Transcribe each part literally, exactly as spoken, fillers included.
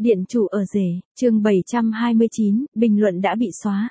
Điện chủ ở rể, chương bảy trăm hai mươi chín, bình luận đã bị xóa.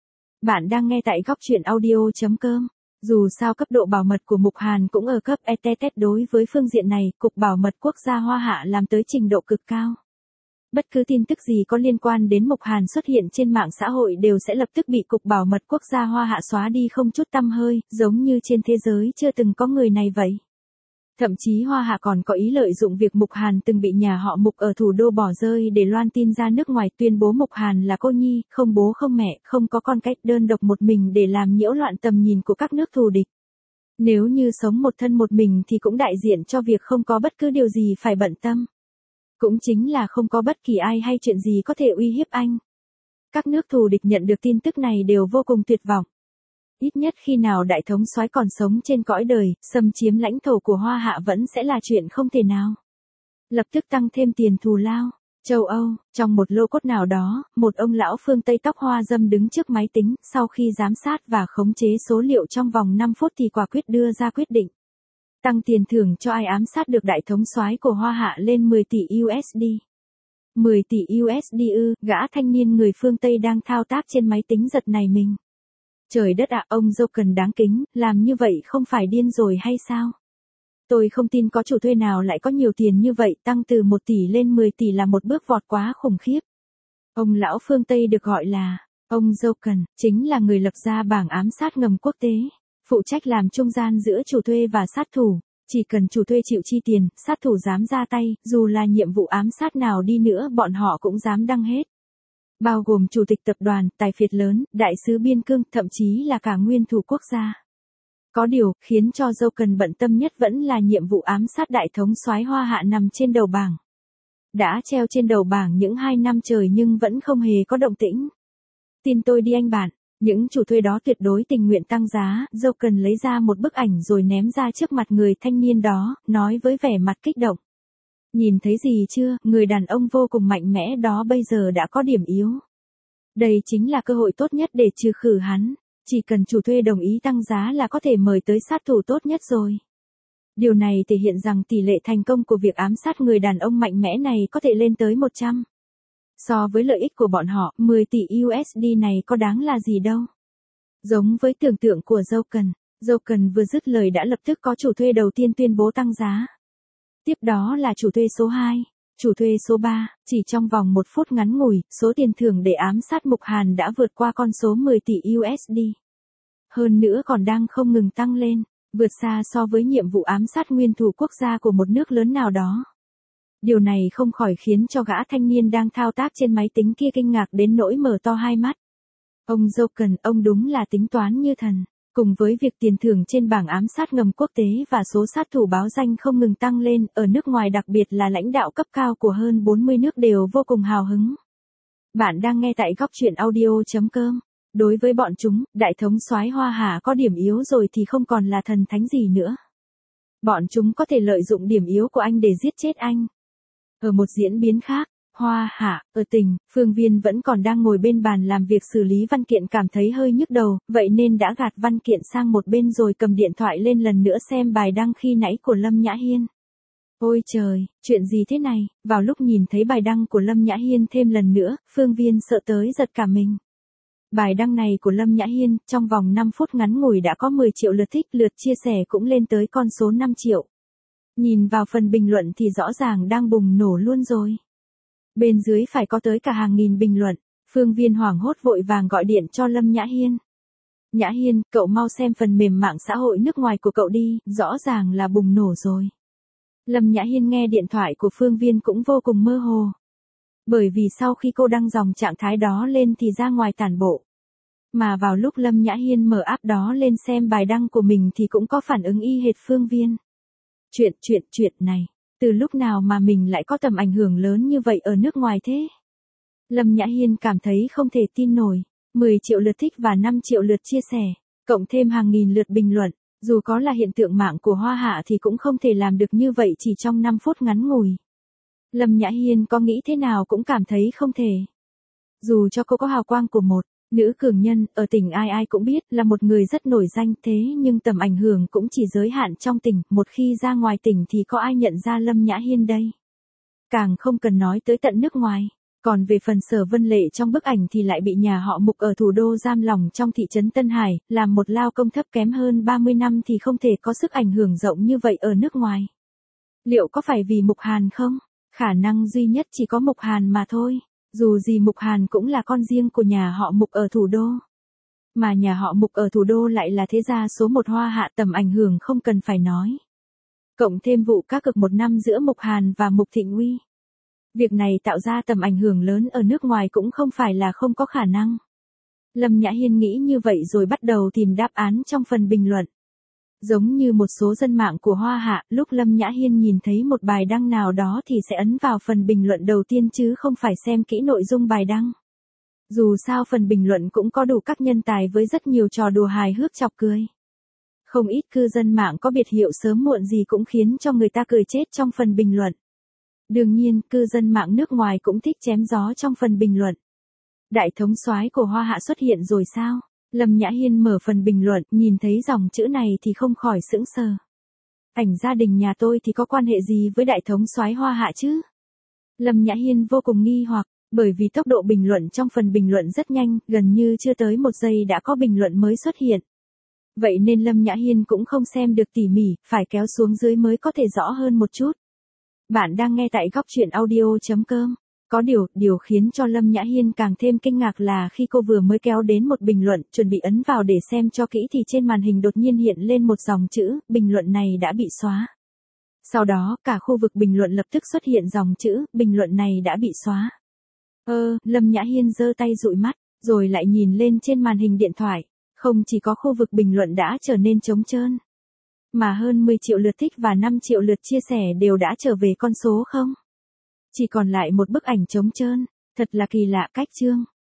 Bạn đang nghe tại góc truyện audio.com. Dù sao cấp độ bảo mật của Mục Hàn cũng ở cấp e tê tê đối với phương diện này, Cục Bảo mật Quốc gia Hoa Hạ làm tới trình độ cực cao. Bất cứ tin tức gì có liên quan đến Mục Hàn xuất hiện trên mạng xã hội đều sẽ lập tức bị Cục Bảo mật Quốc gia Hoa Hạ xóa đi không chút tăm hơi, giống như trên thế giới chưa từng có người này vậy. Thậm chí Hoa Hạ còn có ý lợi dụng việc Mục Hàn từng bị nhà họ Mục ở thủ đô bỏ rơi để loan tin ra nước ngoài, tuyên bố Mục Hàn là cô nhi, không bố không mẹ, không có con cái, đơn độc một mình để làm nhiễu loạn tầm nhìn của các nước thù địch. Nếu như sống một thân một mình thì cũng đại diện cho việc không có bất cứ điều gì phải bận tâm. Cũng chính là không có bất kỳ ai hay chuyện gì có thể uy hiếp anh. Các nước thù địch nhận được tin tức này đều vô cùng tuyệt vọng. Ít nhất khi nào đại thống soái còn sống trên cõi đời, xâm chiếm lãnh thổ của Hoa Hạ vẫn sẽ là chuyện không thể nào. Lập tức tăng thêm tiền thù lao. Châu Âu, trong một lô cốt nào đó, một ông lão phương Tây tóc hoa râm đứng trước máy tính, sau khi giám sát và khống chế số liệu trong vòng năm phút thì quả quyết đưa ra quyết định. Tăng tiền thưởng cho ai ám sát được đại thống soái của Hoa Hạ lên mười tỷ u ét đê. mười tỷ u ét đê ư, gã thanh niên người phương Tây đang thao tác trên máy tính giật nảy mình. Trời đất ạ, ông Joken đáng kính, làm như vậy không phải điên rồi hay sao? Tôi không tin có chủ thuê nào lại có nhiều tiền như vậy, tăng từ một tỷ lên mười tỷ là một bước vọt quá khủng khiếp. Ông lão phương Tây được gọi là, ông Joken, chính là người lập ra bảng ám sát ngầm quốc tế, phụ trách làm trung gian giữa chủ thuê và sát thủ. Chỉ cần chủ thuê chịu chi tiền, sát thủ dám ra tay, dù là nhiệm vụ ám sát nào đi nữa bọn họ cũng dám đăng hết. Bao gồm chủ tịch tập đoàn, tài phiệt lớn, đại sứ biên cương, thậm chí là cả nguyên thủ quốc gia. Có điều, khiến cho Joken bận tâm nhất vẫn là nhiệm vụ ám sát đại thống soái Hoa Hạ nằm trên đầu bảng. Đã treo trên đầu bảng những hai năm trời nhưng vẫn không hề có động tĩnh. Tin tôi đi anh bạn, những chủ thuê đó tuyệt đối tình nguyện tăng giá. Joken lấy ra một bức ảnh rồi ném ra trước mặt người thanh niên đó, nói với vẻ mặt kích động. Nhìn thấy gì chưa, người đàn ông vô cùng mạnh mẽ đó bây giờ đã có điểm yếu. Đây chính là cơ hội tốt nhất để trừ khử hắn. Chỉ cần chủ thuê đồng ý tăng giá là có thể mời tới sát thủ tốt nhất rồi. Điều này thể hiện rằng tỷ lệ thành công của việc ám sát người đàn ông mạnh mẽ này có thể lên tới một trăm. So với lợi ích của bọn họ, mười tỷ u ét đê này có đáng là gì đâu. Giống với tưởng tượng của Joken, Joken vừa dứt lời đã lập tức có chủ thuê đầu tiên tuyên bố tăng giá. Tiếp đó là chủ thuê số hai, chủ thuê số ba, chỉ trong vòng một phút ngắn ngủi, số tiền thưởng để ám sát Mục Hàn đã vượt qua con số mười tỷ u ét đê. Hơn nữa còn đang không ngừng tăng lên, vượt xa so với nhiệm vụ ám sát nguyên thủ quốc gia của một nước lớn nào đó. Điều này không khỏi khiến cho gã thanh niên đang thao tác trên máy tính kia kinh ngạc đến nỗi mở to hai mắt. Ông Joken, ông đúng là tính toán như thần. Cùng với việc tiền thưởng trên bảng ám sát ngầm quốc tế và số sát thủ báo danh không ngừng tăng lên, ở nước ngoài đặc biệt là lãnh đạo cấp cao của hơn bốn mươi nước đều vô cùng hào hứng. Bạn đang nghe tại góc truyện audio.com. Đối với bọn chúng, đại thống soái Hoa Hạ có điểm yếu rồi thì không còn là thần thánh gì nữa. Bọn chúng có thể lợi dụng điểm yếu của anh để giết chết anh. Ở một diễn biến khác, Hoa Hạ, ở tỉnh, Phương Viên vẫn còn đang ngồi bên bàn làm việc xử lý văn kiện, cảm thấy hơi nhức đầu, vậy nên đã gạt văn kiện sang một bên rồi cầm điện thoại lên lần nữa xem bài đăng khi nãy của Lâm Nhã Hiên. Ôi trời, chuyện gì thế này, vào lúc nhìn thấy bài đăng của Lâm Nhã Hiên thêm lần nữa, Phương Viên sợ tới giật cả mình. Bài đăng này của Lâm Nhã Hiên, trong vòng năm phút ngắn ngủi đã có mười triệu lượt thích, lượt chia sẻ cũng lên tới con số năm triệu. Nhìn vào phần bình luận thì rõ ràng đang bùng nổ luôn rồi. Bên dưới phải có tới cả hàng nghìn bình luận, Phương Viên hoảng hốt vội vàng gọi điện cho Lâm Nhã Hiên. Nhã Hiên, cậu mau xem phần mềm mạng xã hội nước ngoài của cậu đi, rõ ràng là bùng nổ rồi. Lâm Nhã Hiên nghe điện thoại của Phương Viên cũng vô cùng mơ hồ. Bởi vì sau khi cô đăng dòng trạng thái đó lên thì ra ngoài tản bộ. Mà vào lúc Lâm Nhã Hiên mở app đó lên xem bài đăng của mình thì cũng có phản ứng y hệt Phương Viên. Chuyện, chuyện, chuyện này. Từ lúc nào mà mình lại có tầm ảnh hưởng lớn như vậy ở nước ngoài thế? Lâm Nhã Hiên cảm thấy không thể tin nổi. mười triệu lượt thích và năm triệu lượt chia sẻ, cộng thêm hàng nghìn lượt bình luận. Dù có là hiện tượng mạng của Hoa Hạ thì cũng không thể làm được như vậy chỉ trong năm phút ngắn ngủi. Lâm Nhã Hiên có nghĩ thế nào cũng cảm thấy không thể. Dù cho cô có hào quang của một nữ cường nhân, ở tỉnh ai ai cũng biết là một người rất nổi danh, thế nhưng tầm ảnh hưởng cũng chỉ giới hạn trong tỉnh, một khi ra ngoài tỉnh thì có ai nhận ra Lâm Nhã Hiên đây? Càng không cần nói tới tận nước ngoài. Còn về phần Sở Vân Lệ trong bức ảnh thì lại bị nhà họ Mục ở thủ đô giam lỏng trong thị trấn Tân Hải, làm một lao công thấp kém hơn ba mươi năm thì không thể có sức ảnh hưởng rộng như vậy ở nước ngoài. Liệu có phải vì Mục Hàn không? Khả năng duy nhất chỉ có Mục Hàn mà thôi. Dù gì Mục Hàn cũng là con riêng của nhà họ Mục ở thủ đô. Mà nhà họ Mục ở thủ đô lại là thế gia số một Hoa Hạ, tầm ảnh hưởng không cần phải nói. Cộng thêm vụ cá cược một năm giữa Mục Hàn và Mục Thịnh Uy. Việc này tạo ra tầm ảnh hưởng lớn ở nước ngoài cũng không phải là không có khả năng. Lâm Nhã Hiên nghĩ như vậy rồi bắt đầu tìm đáp án trong phần bình luận. Giống như một số dân mạng của Hoa Hạ, lúc Lâm Nhã Hiên nhìn thấy một bài đăng nào đó thì sẽ ấn vào phần bình luận đầu tiên chứ không phải xem kỹ nội dung bài đăng. Dù sao phần bình luận cũng có đủ các nhân tài với rất nhiều trò đùa hài hước chọc cười. Không ít cư dân mạng có biệt hiệu sớm muộn gì cũng khiến cho người ta cười chết trong phần bình luận. Đương nhiên, cư dân mạng nước ngoài cũng thích chém gió trong phần bình luận. Đại thống soái của Hoa Hạ xuất hiện rồi sao? Lâm Nhã Hiên mở phần bình luận, nhìn thấy dòng chữ này thì không khỏi sững sờ. Ảnh gia đình nhà tôi thì có quan hệ gì với đại thống soái Hoa Hạ chứ? Lâm Nhã Hiên vô cùng nghi hoặc, bởi vì tốc độ bình luận trong phần bình luận rất nhanh, gần như chưa tới một giây đã có bình luận mới xuất hiện. Vậy nên Lâm Nhã Hiên cũng không xem được tỉ mỉ, phải kéo xuống dưới mới có thể rõ hơn một chút. Bạn đang nghe tại góc truyện audio chấm com. Có điều, điều khiến cho Lâm Nhã Hiên càng thêm kinh ngạc là khi cô vừa mới kéo đến một bình luận, chuẩn bị ấn vào để xem cho kỹ thì trên màn hình đột nhiên hiện lên một dòng chữ, bình luận này đã bị xóa. Sau đó, cả khu vực bình luận lập tức xuất hiện dòng chữ, bình luận này đã bị xóa. Ơ, Lâm Nhã Hiên giơ tay dụi mắt, rồi lại nhìn lên trên màn hình điện thoại. Không chỉ có khu vực bình luận đã trở nên trống trơn, mà hơn mười triệu lượt thích và năm triệu lượt chia sẻ đều đã trở về con số không. Chỉ còn lại một bức ảnh trống trơn, thật là kỳ lạ cách chương.